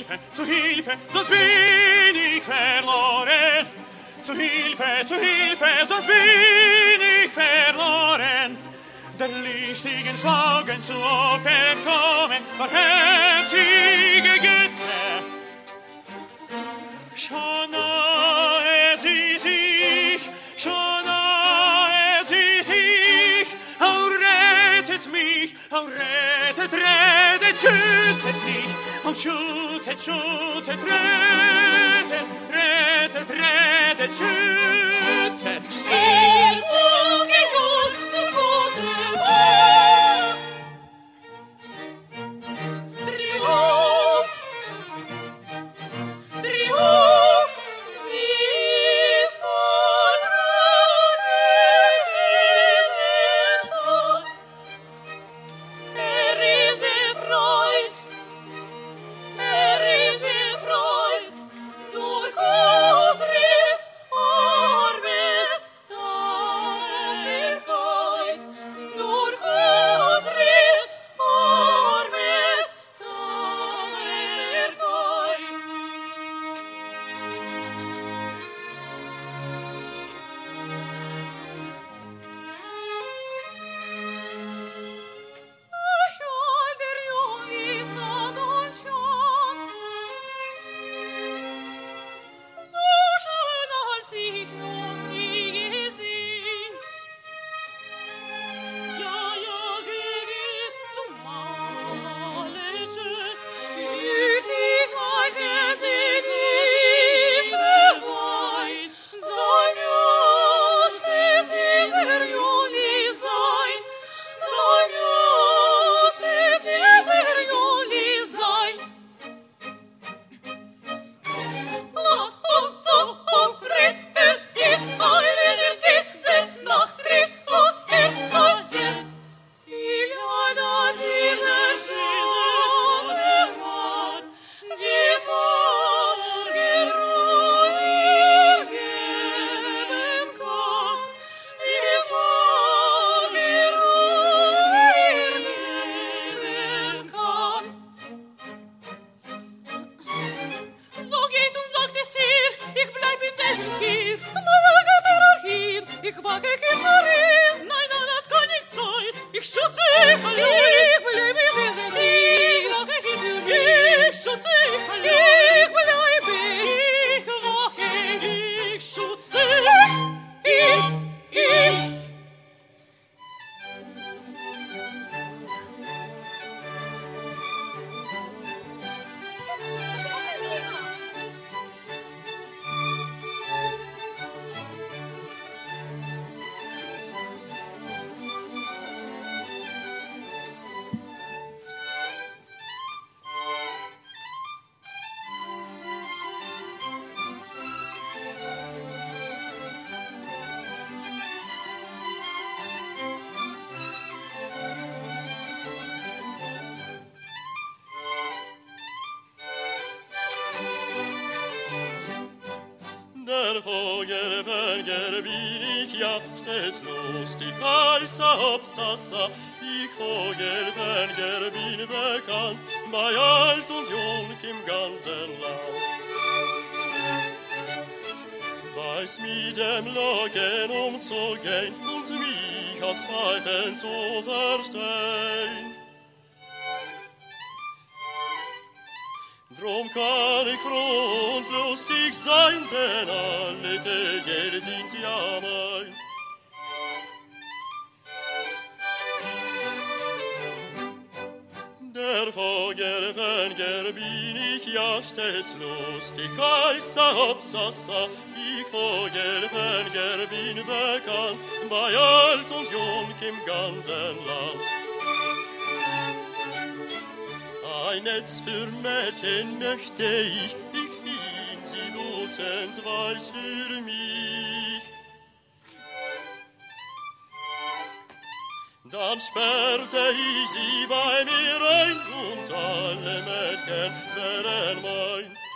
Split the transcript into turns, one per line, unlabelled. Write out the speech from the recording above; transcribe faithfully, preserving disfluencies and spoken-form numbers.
Hilfe, zu Hilfe, sonst bin ich verloren. Zu Hilfe, zu Hilfe, sonst bin ich verloren. Der listigen Schlagen zu Opfer kommen, barmherzige Götter. Schon nahet sie sich, schon nahet sie sich. Au rettet mich, au rettet, rettet, schützet mich. Au schützet, schützet, rettet, rettet, rettet, schützet.
Stirb, ungehört, du gute Macht. Triumph, Triumph, sie ist von Rosen Tod. Er ist befreit, er ist befreit, durch Ausriss, Armes, Daherkeit, durch Ausriss, Armes, Daherkeit. Ach, all der Juli satt und schon, so schön als ich noch nie gesehen. Ja, ja, gewiss, zumal es schön, gütig mein Gesicht beweint. Soll just es dieser Juli sein, soll just es dieser Juli sein. Lass uns so aufrecht, es geht alle den Sitzer nach Tritt so erfallen. Ja, das ist der schöne Mann, die Vorgeruch ihr geben kann, die Vorgeruch ihr geben kann. So geht und sagt es ihr, ich bleib in diesem Kier. Mal geht er auch hin, ich wage kein Marin. Nein, nein, das kann nicht sein, ich schütze ich allein. Ich bleib in diesem Kier, ich wage kein Marin. Ich schütze ich allein. Ich bleib, ich wage, ich schütze ich, ich.
Der Vogelfänger bin ich ja stets lustig als Absassa. Ich Vogelfänger bin bekannt bei alt und jung im ganzen Land. Weiß mit dem Locken umzugehen und mich aufs Pfeifen zu verstehen. Drum kann ich froh und lustig sein, denn alle Vögel sind ja mein. Der Vogelfänger bin ich ja stets lustig als Absassa. Ich Vogelfänger bin bekannt bei alt und jung im ganzen Land. Ein Netz für Mädchen möchte ich, ich find sie dutzend weiß für mich. Dann sperrte ich sie bei mir ein und alle Mädchen wären mein.